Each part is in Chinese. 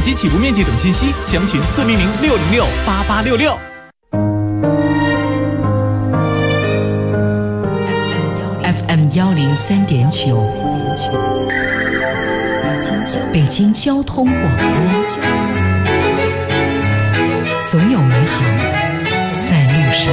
及起步面积等信息，详询400-606-8866。 FM 103.9，北京交通广播，总有美好在路上。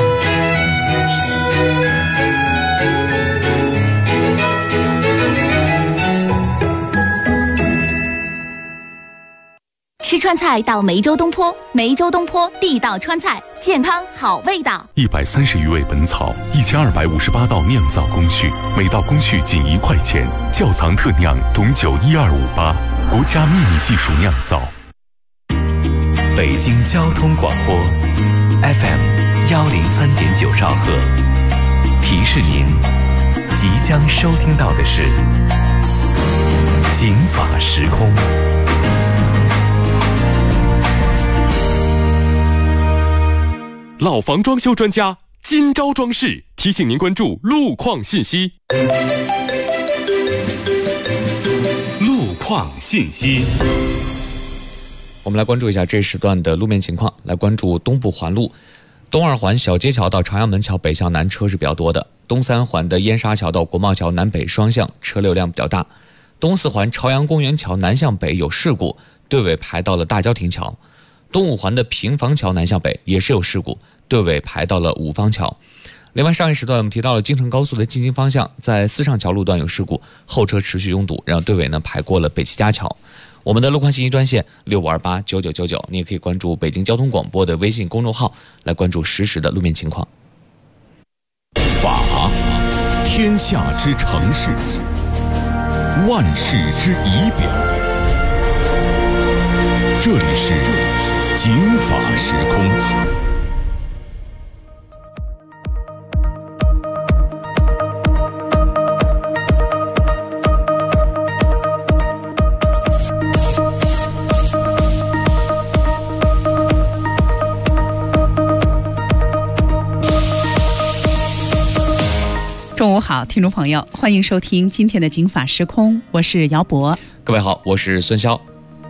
吃川菜到梅州东坡，梅州东坡地道川菜，健康好味道。 130余味本草，1258道酿造工序，每道工序仅1块钱。窖藏特酿董酒12588，国家秘密技术酿造。 北京交通广播 FM 103.9兆赫，提示您即将收听到的是警法时空。 老房装修专家金招装饰提醒您关注路况信息。路况信息， 我们来关注一下这时段的路面情况。来关注东部环路，东二环小街桥到朝阳门桥北向南车是比较多的。东三环的燕莎桥到国贸桥南北双向车流量比较大。东四环朝阳公园桥南向北有事故，队尾排到了大郊亭桥。东五环的平房桥南向北也是有事故，队尾排到了五方桥。另外上一时段我们提到了京承高速的进京方向，在四上桥路段有事故，后车持续拥堵，让队尾呢排过了北齐家桥。我们的路况信息专线65289999，你也可以关注北京交通广播的微信公众号来关注实时的路面情况。 法，天下之城市，万世之仪表。这里是警法时空。 中午好，听众朋友，欢迎收听今天的警法时空，我是姚博。 各位好，我是孙潇。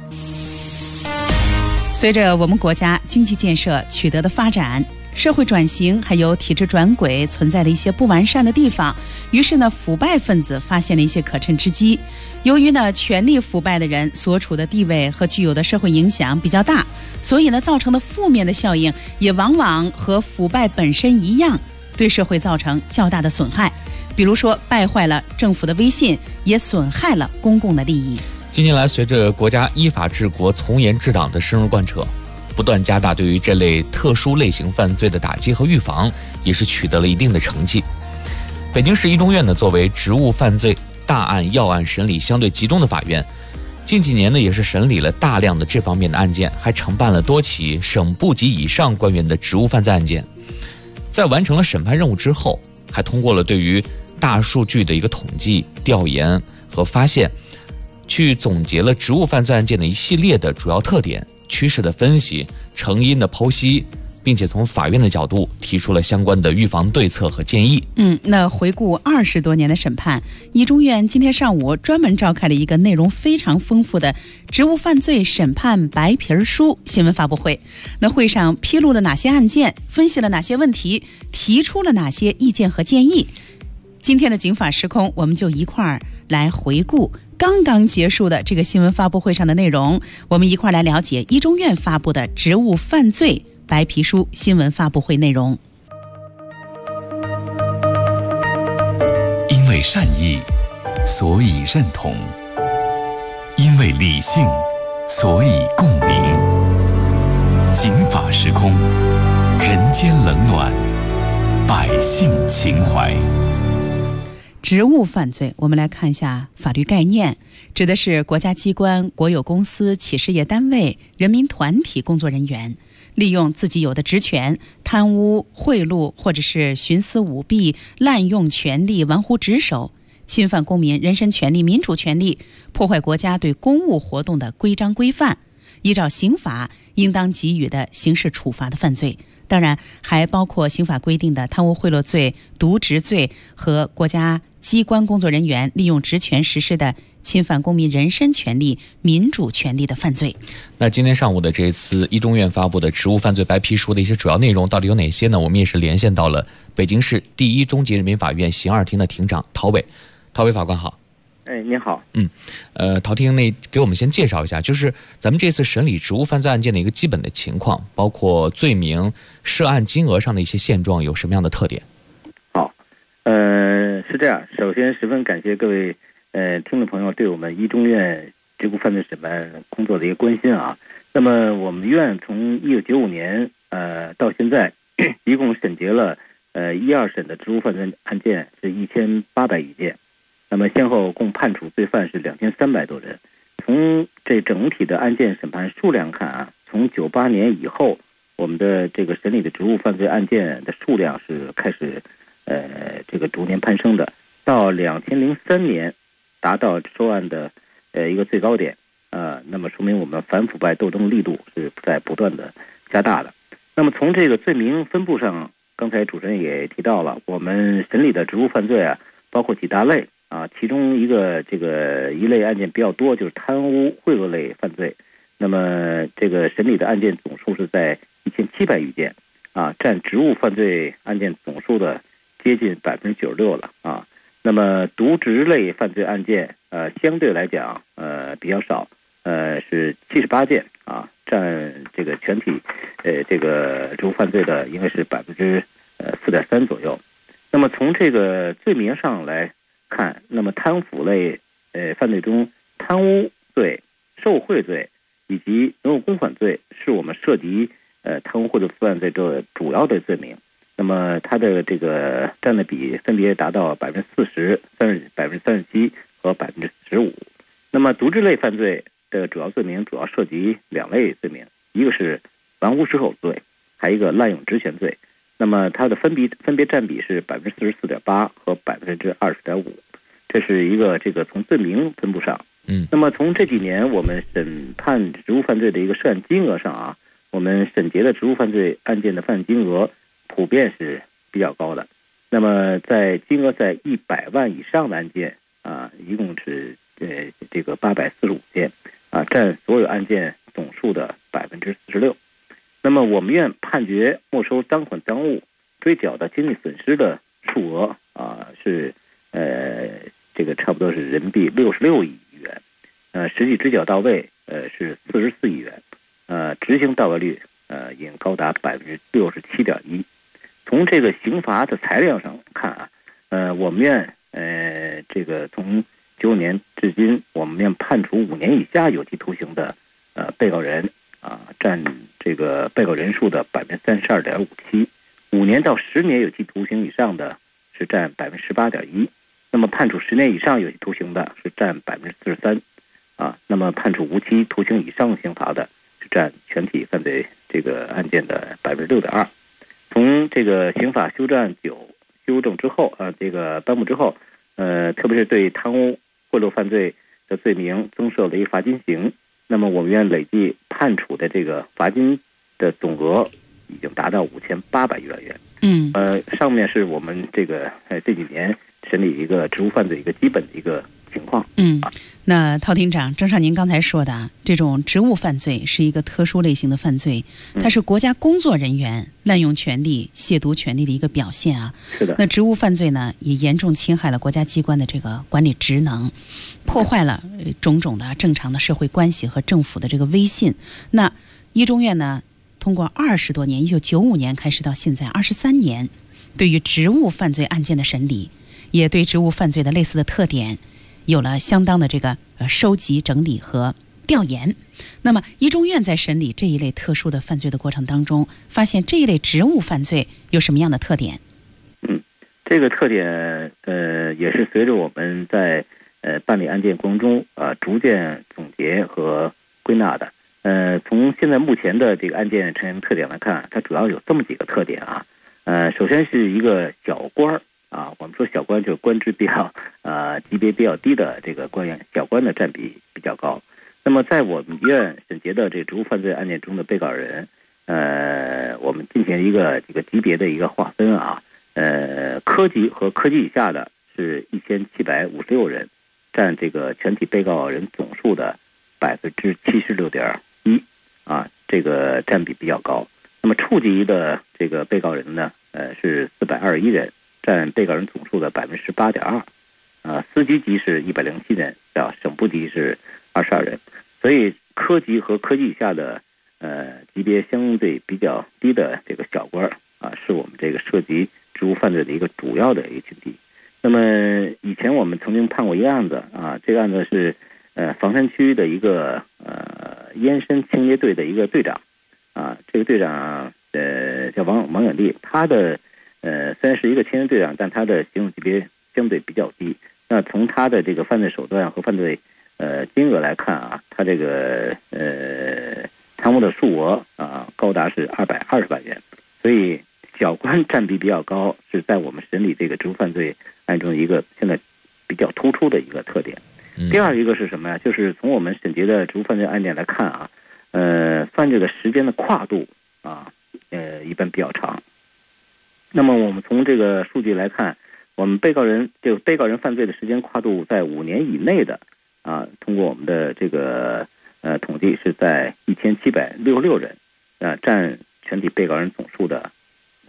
随着我们国家经济建设取得的发展，社会转型还有体制转轨存在的一些不完善的地方，于是呢，腐败分子发现了一些可乘之机。由于呢，权力腐败的人所处的地位和具有的社会影响比较大，所以呢，造成的负面的效应也往往和腐败本身一样，对社会造成较大的损害。比如说，败坏了政府的威信，也损害了公共的利益。 近年来，随着国家依法治国、从严治党的深入贯彻，不断加大对于这类特殊类型犯罪的打击和预防，也是取得了一定的成绩。北京市一中院呢，作为职务犯罪大案要案审理相对集中的法院，近几年呢，也是审理了大量的这方面的案件，还承办了多起省部级以上官员的职务犯罪案件。在完成了审判任务之后，还通过了对于大数据的一个统计、调研和发现，去总结了职务犯罪案件的一系列的主要特点、趋势的分析、成因的剖析，并且从法院的角度提出了相关的预防对策和建议。 那回顾20多年的审判，一中院今天上午专门召开了一个内容非常丰富的职务犯罪审判白皮书新闻发布会。那会上披露了哪些案件，分析了哪些问题，提出了哪些意见和建议。今天的警法时空，我们就一块儿来回顾刚刚结束的这个新闻发布会上的内容，我们一块儿来了解一中院发布的职务犯罪白皮书新闻发布会内容。 因为善意，所以认同；因为理性，所以共鸣。警法时空，人间冷暖，百姓情怀。 职务犯罪，我们来看一下法律概念，指的是国家机关、国有公司、企事业单位、人民团体工作人员利用自己有的职权贪污、贿赂或者是徇私舞弊、滥用权力、玩忽职守，侵犯公民人身权利、民主权利，破坏国家对公务活动的规章规范，依照刑法应当给予的刑事处罚的犯罪。当然还包括刑法规定的贪污贿赂罪、渎职罪和国家机关工作人员利用职权实施的侵犯公民人身权利、民主权利的犯罪。 那今天上午的这次一中院发布的职务犯罪白皮书的一些主要内容到底有哪些呢？我们也是连线到了北京市第一中级人民法院刑二厅的庭长陶伟。陶伟法官好。 您好。 陶厅给我们先介绍一下，就是咱们这次审理职务犯罪案件的一个基本的情况，包括罪名、涉案金额上的一些现状有什么样的特点？ 好，是这样。首先，十分感谢各位听众朋友对我们一中院职务犯罪审判工作的一个关心啊。那么，我们院从1995年到现在，一共审结了1、2审的职务犯罪案件是1800余件。那么先后共判处罪犯是2300多人。从这整体的案件审判数量看啊，从98年以后，我们的这个审理的职务犯罪案件的数量是开始这个逐年攀升的，到2003年达到收案的一个最高点。那么说明我们反腐败斗争力度是在不断的加大的。那么从这个罪名分布上，刚才主持人也提到了，我们审理的职务犯罪啊，包括几大类。其中一类案件比较多，就是贪污贿赂类犯罪。那么这个审理的案件总数是在1700余件，占职务犯罪案件总数的接近96%了啊。那么渎职类犯罪案件相对来讲比较少，是78件啊，占这个全体这个职务犯罪的应该是4.3%左右。那么从这个罪名上来看，那么贪腐类犯罪中，贪污罪、受贿罪以及挪用公款罪是我们涉及贪污贿赂犯罪的主要的罪名。那么它的这个占的比分别达到40%、37%和15%。那么渎职类犯罪的主要罪名主要涉及2类罪名，一个是玩忽职守罪，还有一个滥用职权罪。那么它的分别占比是44.8%和20.5%，这是一个这个从罪名分布上。那么从这几年我们审判职务犯罪的一个涉案金额上啊，我们审结的职务犯罪案件的犯罪金额普遍是比较高的。那么在金额在100万以上的案件一共是这个845件占所有案件总数的46%。那么我们院判决没收赃款赃物、追缴的经济损失的数额是这个差不多是人民币66亿元，实际追缴到位是44亿元，执行到位率已经高达67.1%。从这个刑罚的裁量上看我们院这个从95年至今，我们院判处5年以下有期徒刑的被告人占这个被告人数的32.57%，5年到10年有期徒刑以上的是占18.1%，那么判处10年以上有期徒刑的是占43%，那么判处无期徒刑以上刑罚的是占全体犯罪这个案件的6.2%。从这个刑法修正案9修正之后这个颁布之后，特别是对贪污贿赂犯罪的罪名增设了一个罚金刑。那么我们院累计判处的这个罚金的总额已经达到5800余万元。上面是我们这个这几年审理一个职务犯罪一个基本的一个情况。 那陶庭长，正像您刚才说的，这种职务犯罪是一个特殊类型的犯罪，它是国家工作人员滥用权力、亵渎权力的一个表现啊。 是的。 那职务犯罪呢，也严重侵害了国家机关的这个管理职能，破坏了种种的正常的社会关系和政府的这个威信。那一中院呢，通过20多年，1995年开始到现在23年，对于职务犯罪案件的审理，也对职务犯罪的类似的特点有了相当的这个收集、整理和调研。那么一中院在审理这一类特殊的犯罪的过程当中，发现这一类职务犯罪有什么样的特点？ 这个特点也是随着我们在办理案件过程中逐渐总结和归纳的。从现在目前的这个案件呈现特点来看，它主要有这么几个特点首先是一个小官我们说小官就是官职比较级别比较低的这个官员，小官的占比比较高。那么在我们院审结的这个职务犯罪案件中的被告人，我们进行一个这个级别的一个划分科级和科级以下的是1756人， 占这个全体被告人总数的76.1%啊，这个占比比较高。那么处级的这个被告人呢，是421人，占被告人总数的18.2%，司局级是107人，省部级是22人。所以科级和科级以下的级别相对比较低的这个小官啊，是我们这个涉及职务犯罪的一个主要的一个群体。那么以前我们曾经判过一个案子啊，这个案子是房山区的一个燕山清洁队的一个队长啊，这个队长叫王远丽，他的虽然是一个清洁队长，但他的刑事级别相对比较低。那从他的这个犯罪手段和犯罪金额来看啊，他这个贪污的数额啊高达是220万元，所以小官占比比较高，是在我们审理这个职务犯罪案中一个现在比较突出的一个特点。第二一个是什么呀？就是从我们审结的职务犯罪案件来看啊，犯罪的时间的跨度啊，一般比较长。那么我们从这个数据来看，我们被告人犯罪的时间跨度在5年以内的啊，通过我们的这个统计是在1766人，占全体被告人总数的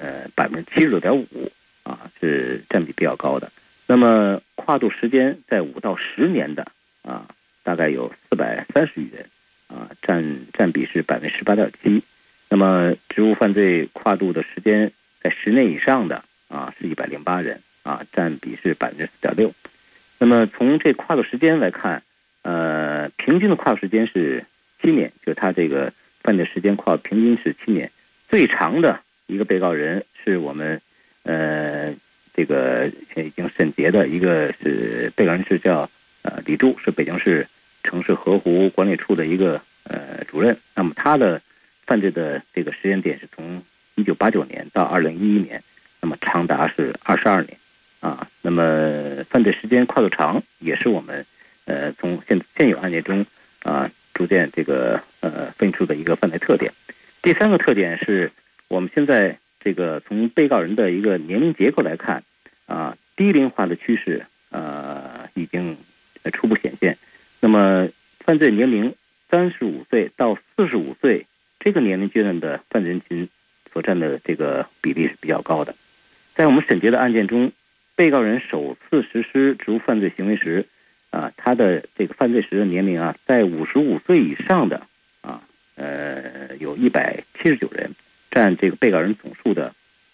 76.5%啊，是占比比较高的。那么跨度时间在5到10年的啊，大概有430余人啊，占比是18.7%。那么职务犯罪跨度的时间在10年以上的啊，是108人啊，占比是4.6%。那么从这跨度时间来看，平均的跨度时间是7年，就是他这个犯罪时间跨度平均是7年。最长的一个被告人是我们这个已经审结的一个是被告人是叫李柱，是北京市城市河湖管理处的一个主任。那么他的犯罪的这个时间点是从1989年到2011年，那么长达是22年啊。那么犯罪时间跨度长，也是我们从现有案件中啊逐渐这个分出的一个犯罪特点。第三个特点是我们现在这个从被告人的一个年龄结构来看啊，低龄化的趋势已经初步显现。那么犯罪年龄35岁到45岁这个年龄阶段的犯罪人群所占的这个比例是比较高的。在我们审结的案件中，被告人首次实施职务犯罪行为时啊，他的这个犯罪时的年龄啊，在55岁以上的啊，有179人，占这个被告人总数的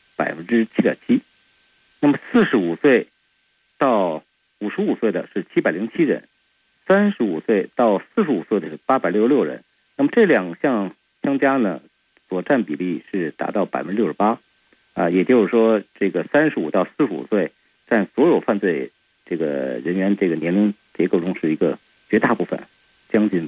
7.7%。那么45岁到55岁的是707人，35岁到45岁的是866人。那么这两项相加呢，所占比例是达到68%啊，也就是说，这个35到45岁占所有犯罪这个人员这个年龄结构中是一个绝大部分，将近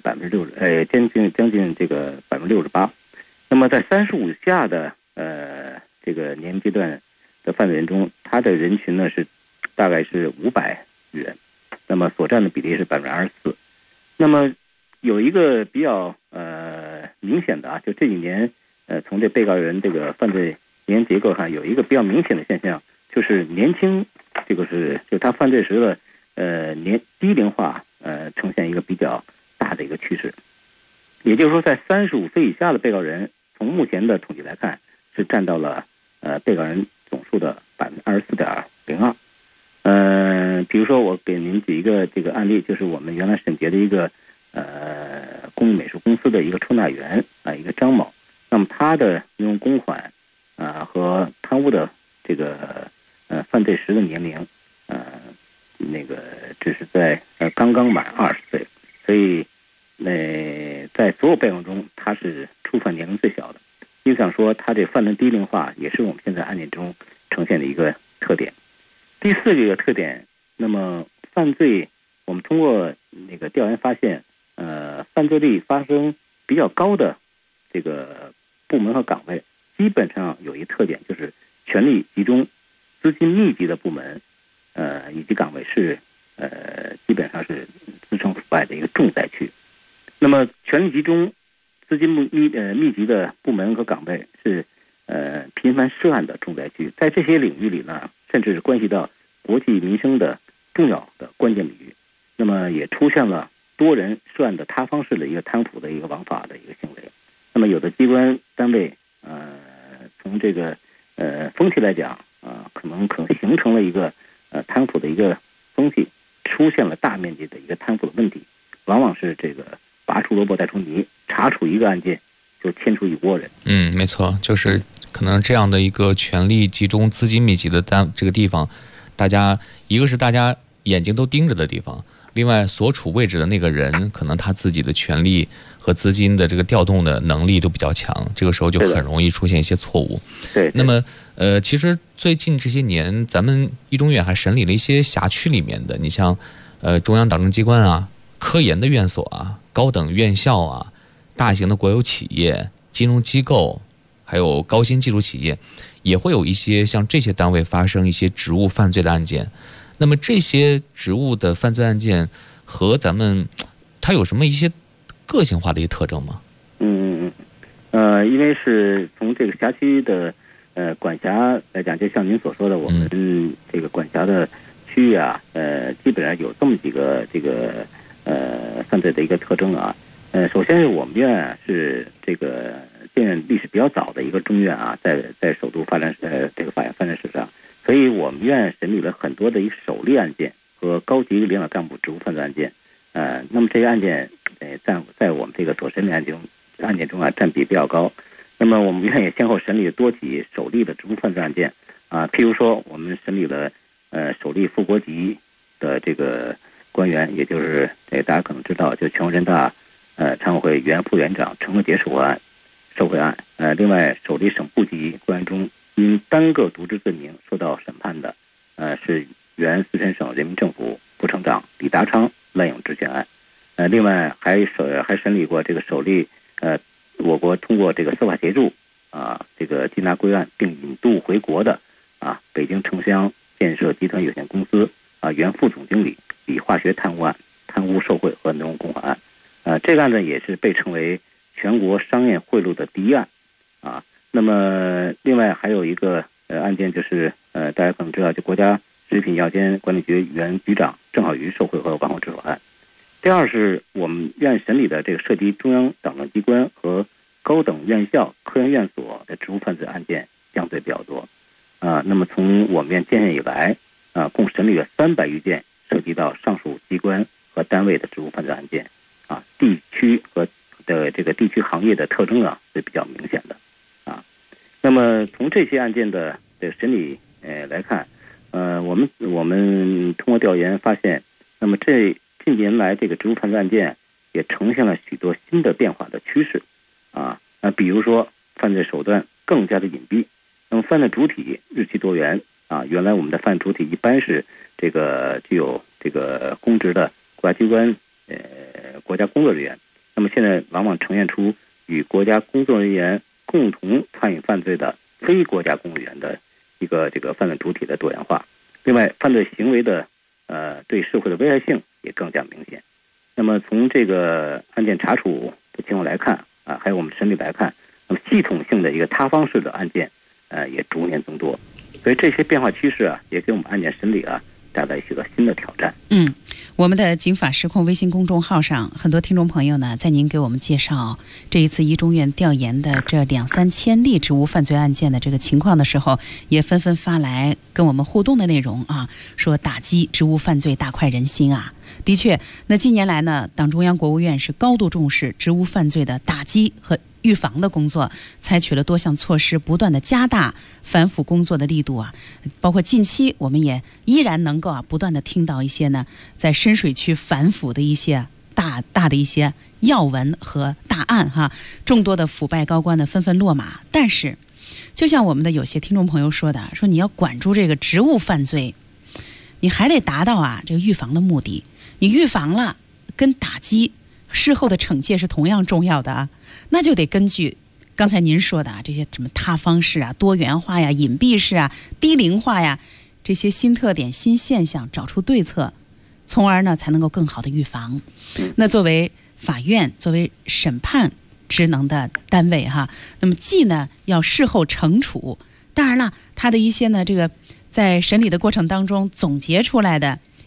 60%，将近这个68%。那么在35以下的这个年龄阶段的犯罪人中，他的人群呢是大概是500人，那么所占的比例是24%。那么有一个比较明显的啊，就这几年从这被告人这个犯罪年龄结构上有一个比较明显的现象，就是年轻这个就他犯罪时的低龄化呈现一个比较大的一个趋势。也就是说，在35岁以下的被告人，从目前的统计来看，是占到了被告人总数的24.02%。比如说我给您举一个这个案例，就是我们原来审结的一个工艺美术公司的一个出纳员啊，一个张某。那么他的用用公款和贪污的这个犯罪时的年龄那个只是在刚刚满20岁，所以在所有被告中他是触犯年龄最小的。就想说他这犯罪低龄化也是我们现在案件中呈现的一个特点。第四个特点，那么犯罪我们通过那个调研发现，犯罪率发生比较高的这个部门和岗位，基本上有一特点，就是权力集中、资金密集的部门，以及岗位是基本上是滋生腐败的一个重灾区。那么权力集中、资金密集的部门和岗位是频繁涉案的重灾区，在这些领域里呢，甚至是关系到国计民生的重要的关键领域。 那么也出现了多人涉案的他方式的一个贪腐的一个枉法的一个行为。那么有的机关单位从这个风气来讲可能形成了一个贪腐的一个风气，出现了大面积的一个贪腐的问题，往往是这个拔出萝卜带出泥，查处一个案件就牵出一窝人。 没错，就是可能这样的一个权力集中、资金密集的这个地方，一个是大家眼睛都盯着的地方，另外所处位置的那个人可能他自己的权力和资金的这个调动的能力都比较强，这个时候就很容易出现一些错误。 对。 那么其实最近这些年，咱们一中院还审理了一些辖区里面的，你像中央党政机关啊、科研的院所啊、高等院校啊、大型的国有企业、金融机构，还有高新技术企业，也会有一些像这些单位发生一些职务犯罪的案件。那么这些职务的犯罪案件和咱们它有什么一些个性化的一些特征吗？ 因为是从这个辖区的管辖来讲，就像您所说的，我们这个管辖的区域啊，基本上有这么几个这个犯罪的一个特征啊。首先是我们院是这个建院历史比较早的一个中院啊，在首都发展这个法院发展史上。所以我们院审理了很多的一个首例案件和高级领导干部职务犯罪案件，那么这些案件在我们这个所审理案件中啊占比比较高。那么我们院也先后审理多起首例的职务犯罪案件啊，譬如说我们审理了首例副国级的这个官员，也就是大家可能知道，就全国人大常委会原副院长陈克杰受贿案，另外首例省部级官员中因单个渎职罪名受到审判的，是原四川省人民政府副省长李达昌滥用职权案。另外还审理过这个首例我国通过这个司法协助这个缉拿归案并引渡回国的北京城乡建设集团有限公司原副总经理李化学贪污案、贪污受贿和挪用公款案。这个案子也是被称为全国商业贿赂的第一案那么另外还有一个案件，就是大家可能知道，就国家食品药监管理局原局长郑浩瑜受贿和完后执法案。第二是我们院审理的这个涉及中央党政机关和高等院校、科研院所的职务犯罪案件相对比较多那么从我们院建院以来共审理了300余件涉及到上述机关和单位的职务犯罪案件地区和的这个地区行业的特征是比较明显的那么从这些案件的这个审理来看我们通过调研发现，那么近年来这个职务犯罪案件也呈现了许多新的变化的趋势比如说犯罪手段更加的隐蔽，那么犯罪主体日趋多元原来我们的犯罪主体一般是这个具有这个公职的国家机关国家工作人员，那么现在往往呈现出与国家工作人员共同参与犯罪的非国家公务员的一个这个犯罪主体的多元化。另外犯罪行为的对社会的危害性也更加明显。那么从这个案件查处的情况来看还有我们审理来看，那么系统性的一个他方式的案件也逐年增多。所以这些变化趋势也给我们案件审理带来许多新的挑战。 我们的警法实控微信公众号上，很多听众朋友呢，在您给我们介绍这一次一中院调研的这2-3千例职务犯罪案件的这个情况的时候，也纷纷发来跟我们互动的内容说打击职务犯罪大快人心的确，那近年来呢，党中央、国务院是高度重视职务犯罪的打击和预防的工作，采取了多项措施，不断的加大反腐工作的力度包括近期我们也依然能够不断的听到一些呢在深水区反腐的一些大的一些要闻和大案众多的腐败高官呢纷纷落马。但是就像我们的有些听众朋友说的，说你要管住这个职务犯罪，你还得达到这个预防的目的。你预防了跟打击事后的惩戒是同样重要的那就得根据刚才您说的这些什么他方式多元化隐蔽式低龄化这些新特点新现象找出对策，从而呢才能够更好的预防。那作为法院作为审判职能的单位那么既呢要事后惩处，当然了它的一些呢这个在审理的过程当中总结出来的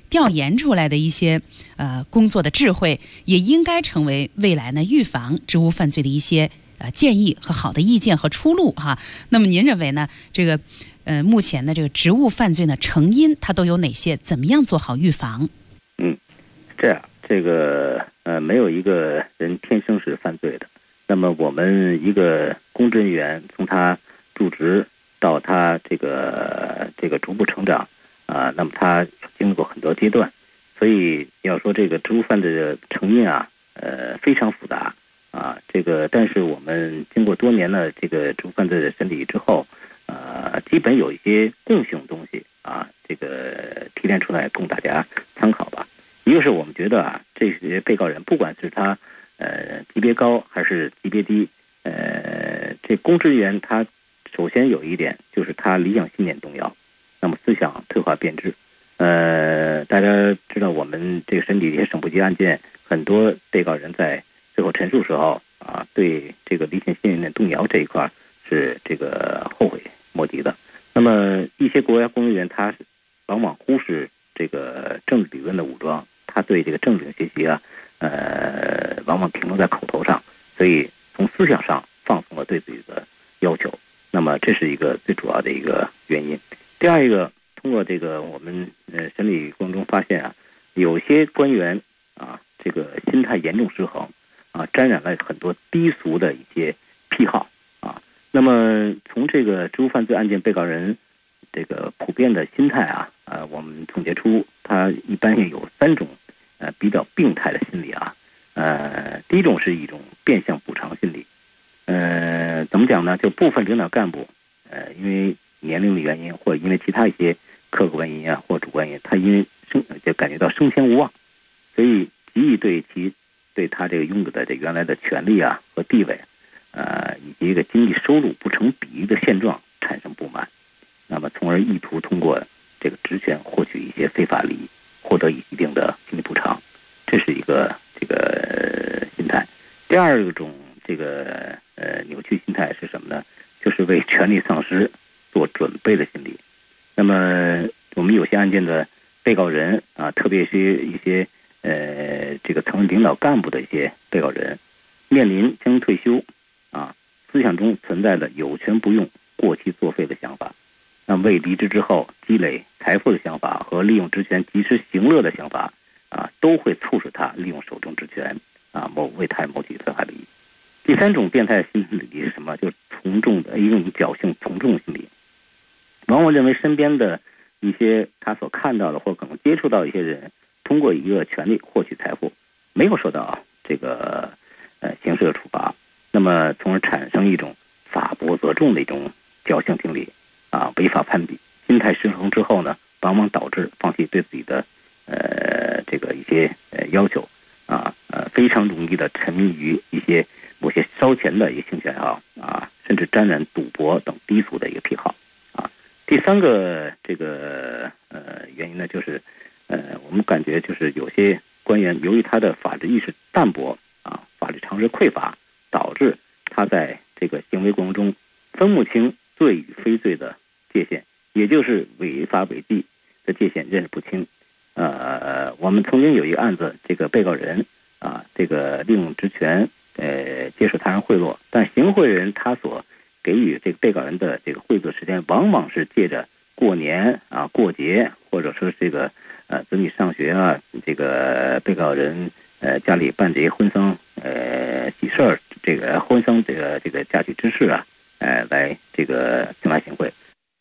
调研出来的一些工作的智慧，也应该成为未来呢预防职务犯罪的一些建议和好的意见和出路哈。那么您认为呢？这个目前的这个职务犯罪呢成因它都有哪些？怎么样做好预防？ 这样，这个没有一个人天生是犯罪的。那么我们一个公职人员从他入职到他这个逐步成长那么他经历过很多阶段，所以要说这个职务犯罪的成因非常复杂但是我们经过多年的这个职务犯罪的审理之后基本有一些共性的东西这个提炼出来供大家参考吧。一个是我们觉得这些被告人不管是他级别高还是级别低这公职人员他首先有一点就是他理想信念动摇，那么思想退化变质大家知道我们这个审理一些省部级案件，很多被告人在最后陈述时候对这个理想信念动摇这一块是这个后悔莫及的。那么一些国家公职人员他往往忽视这个政治理论的武装，他对这个政治学习往往停留在口头上，所以从思想上放松了对自己的要求。那么这是一个最主要的一个原因。第二一个，通过这个我们审理过程中发现有些官员这个心态严重失衡沾染了很多低俗的一些癖好那么从这个职务犯罪案件被告人这个普遍的心态我们总结出他一般有3种比较病态的心理第一种是一种变相补偿心理怎么讲呢？就部分领导干部因为年龄的原因或者因为其他一些客观原因或主观原因，他因为就感觉到升迁无望，所以极易对他这个拥有的这原来的权利和地位以及一个经济收入不成比例的现状产生不满，那么从而意图通过这个职权获取一些非法利益，获得一定的经济补偿，这是一个这个心态。第二种这个扭曲心态是什么呢？就是为权力丧失做准备的心理。那么我们有些案件的被告人特别是一些这个曾领导干部的一些被告人，面临将退休思想中存在的有权不用、过期作废的想法，那为离职之后积累财富的想法和利用职权及时行乐的想法都会促使他利用手中职权为他人谋取非法利益。第3种变态心理是什么？就是从众的一种侥幸从众心理，往往认为身边的一些他所看到的或可能接触到一些人通过一个权利获取财富，没有受到这个刑事的处罚，那么从而产生一种法不责众的一种侥幸心理违法攀比，心态失衡之后呢，往往导致放弃对自己的这个一些要求非常容易的沉迷于一些某些烧钱的一个兴趣爱好甚至沾染赌博等低俗的一个癖好第3个这个原因呢，就是我们感觉就是有些官员由于他的法治意识淡薄法律常识匮乏，导致他在这个行为过程中分不清罪与非罪的界限，也就是违法违纪的界限认识不清。我们曾经有一个案子，这个被告人这个利用职权接受他人贿赂，但行贿人他所给予这个被告人的这个贿赂时间，往往是借着过年过节，或者说这个子女上学这个被告人家里办这些婚丧喜事儿，这个婚丧这个嫁娶之事来这个境外行贿。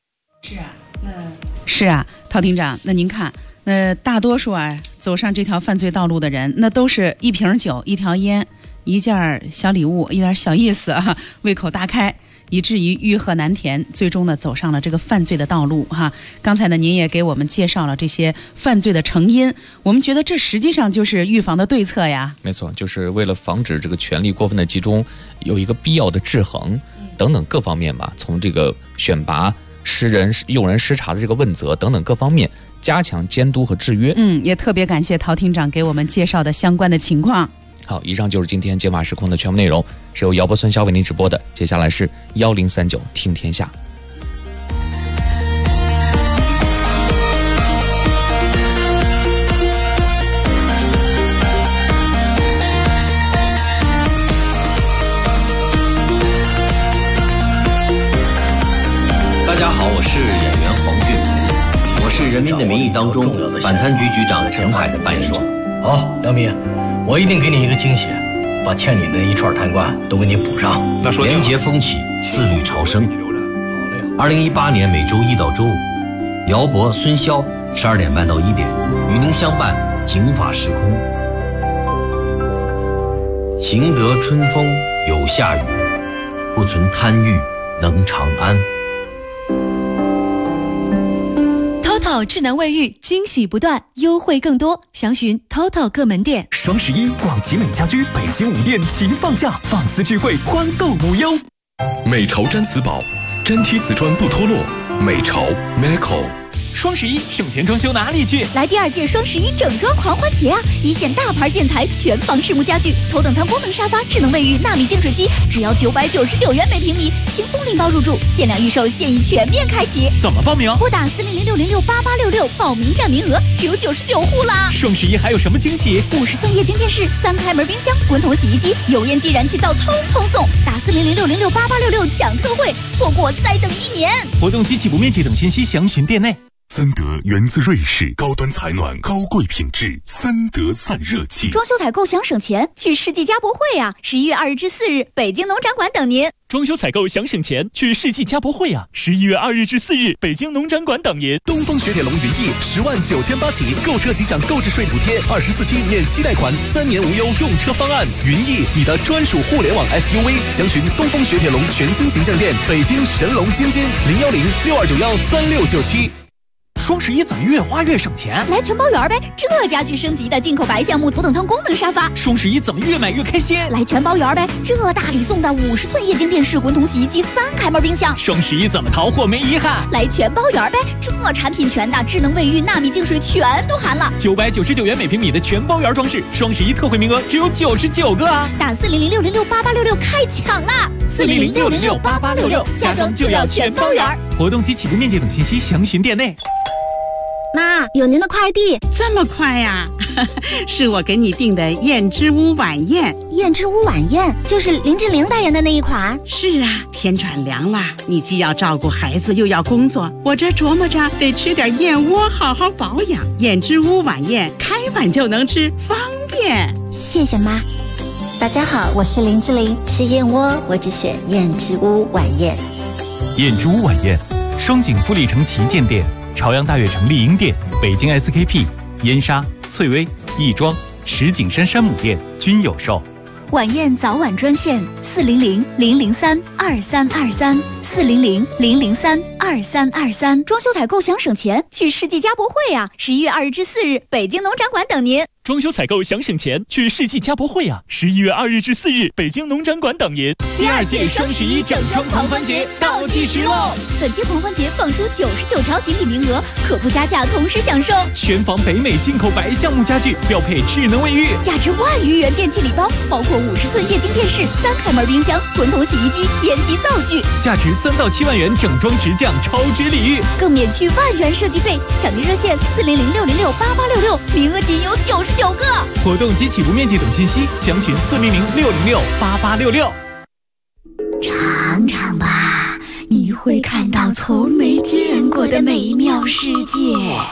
是啊，陶厅长，那您看，大多数走上这条犯罪道路的人，那都是一瓶酒、一条烟、一件小礼物、一点小意思胃口大开，以至于欲壑难填，最终呢走上了这个犯罪的道路刚才呢您也给我们介绍了这些犯罪的成因，我们觉得这实际上就是预防的对策呀。 没错，就是为了防止这个权力过分的集中，有一个必要的制衡等等各方面吧，从这个选拔、用人施查的这个问责等等各方面加强监督和制约。 也特别感谢陶厅长给我们介绍的相关的情况。 好，以上就是今天解码时空的全部内容，是由姚波孙潇为您直播的。接下来是1039听天下。 好，我是演员黄俊，我是《人民的名义》当中反贪局局长陈海的扮演者。 好，梁明，我一定给你一个惊喜，把欠你的一串贪官都给你补上。 廉洁风起，自律朝生。2018年每周一到周五，姚博、孙骁12点半到1点，与您相伴警法时空。行得春风有夏雨，不存贪欲能长安。 TOTO 智能卫浴惊喜不断，优惠更多，详询 TOTO 各门店。 双11，广集美家居北京5店齐放价，放肆聚会，欢购无忧。 美潮毡瓷宝，粘贴瓷砖不脱落。美潮 Meco。 双11省钱装修哪里去？ 来第2届双11整装狂欢节啊！一线大牌建材，全房实木家具，头等舱功能沙发，智能卫浴，纳米净水机，只要999元每平米，轻松拎包入住，限量预售，现已全面开启。 怎么报名？ 拨打400668866，报名占名额只有99户啦！ 双11还有什么惊喜 ？50寸液晶电视，3开门冰箱，滚筒洗衣机，油烟机、燃气灶通通送。打400668866抢特惠，错过再等1年。 活动及起步面积等信息详询店内。 森德源自瑞士，高端采暖，高贵品质，森德散热器。 装修采购想省钱，去世纪家博会啊！11月2日至4日，北京农展馆等您。 装修采购想省钱，去世纪家博会啊！11月2日至4日，北京农展馆等您。 东风雪铁龙云翼10.98万起，购车即享购置税补贴，24期免息贷款，3年无忧用车方案。云翼，你的专属互联网 SUV， 详询东风雪铁龙全新形象店，北京神龙津津01062913697。 双11怎么越花越省钱？ 来全包圆呗！这家具升级的进口白橡木头等舱功能沙发。 双11怎么越买越开心？ 来全包圆呗！这大礼送的50寸液晶电视、滚筒洗衣机、3开门冰箱。 双11怎么淘货没遗憾？ 来全包圆呗！这产品全的，智能卫浴、纳米净水全都含了。 999元每平米的全包圆装饰，双11特惠名额只有99个啊！ 打400668866开抢啦！400668866，家装就要全包圆。 活动及起步面积等信息详询店内。 妈，有您的快递。 这么快呀？是我给你订的燕之屋晚宴。 燕之屋晚宴就是林志玲代言的那一款。 是啊，天转凉了，你既要照顾孩子又要工作，我这琢磨着得吃点燕窝好好保养。燕之屋晚宴开碗就能吃，方便。 谢谢妈。 大家好，我是林志玲，吃燕窝我只选燕之屋晚宴。 燕之屋晚宴，双井富力城旗舰店、朝阳大悦城丽婴店、北京 SKP、燕莎、翠微、亦庄、石景山山姆店均有售。 晚宴早晚专线400-003-2323，400-003-2323。装修采购想省钱，去世纪家博会啊！11月2日至4日，北京农展馆等您。 装修采购想省钱，去世纪家博会啊！11月2日至4日，北京农展馆等您。 第2届双11整装狂欢节倒计时喽！本届狂欢节放出99条锦鲤名额，可不加价同时享受全房北美进口白橡木家具，标配智能卫浴， 价值1万余元电器礼包，包括50寸液晶电视、3开门冰箱、滚筒洗衣机、烟机灶具， 价值3到7万元整装直降超值礼遇， 更免去1万元设计费。抢订热线400-606-8866，名额仅有99个。 活动及起步面积等信息详询400-606-8866。 尝尝吧，你会看到从没见过的美妙世界。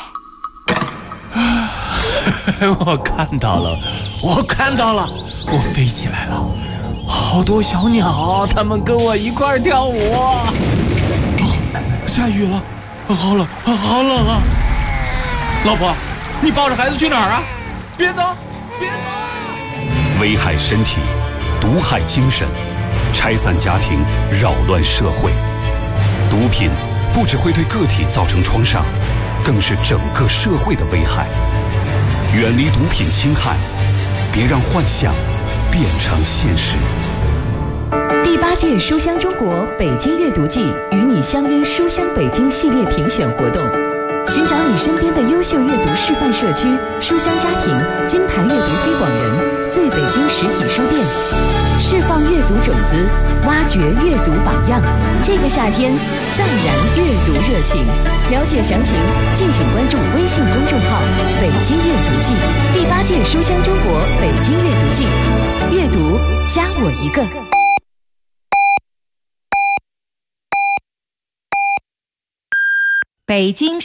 我看到了，我飞起来了，好多小鸟，它们跟我一块跳舞。下雨了，好冷啊！老婆，你抱着孩子去哪儿啊？别走！ 危害身体，毒害精神，拆散家庭，扰乱社会。毒品不只会对个体造成创伤，更是整个社会的危害。远离毒品侵害，别让幻想变成现实。 第8届书香中国北京阅读季与你相约书香北京系列评选活动，寻找你身边的优秀阅读示范社区、书香家庭、金牌阅读推广人、最北京实体书店，释放阅读种子，挖掘阅读榜样。这个夏天，再燃阅读热情。了解详情，敬请关注微信公众号“北京阅读季”。第8届书香中国北京阅读季，阅读加我一个。 北京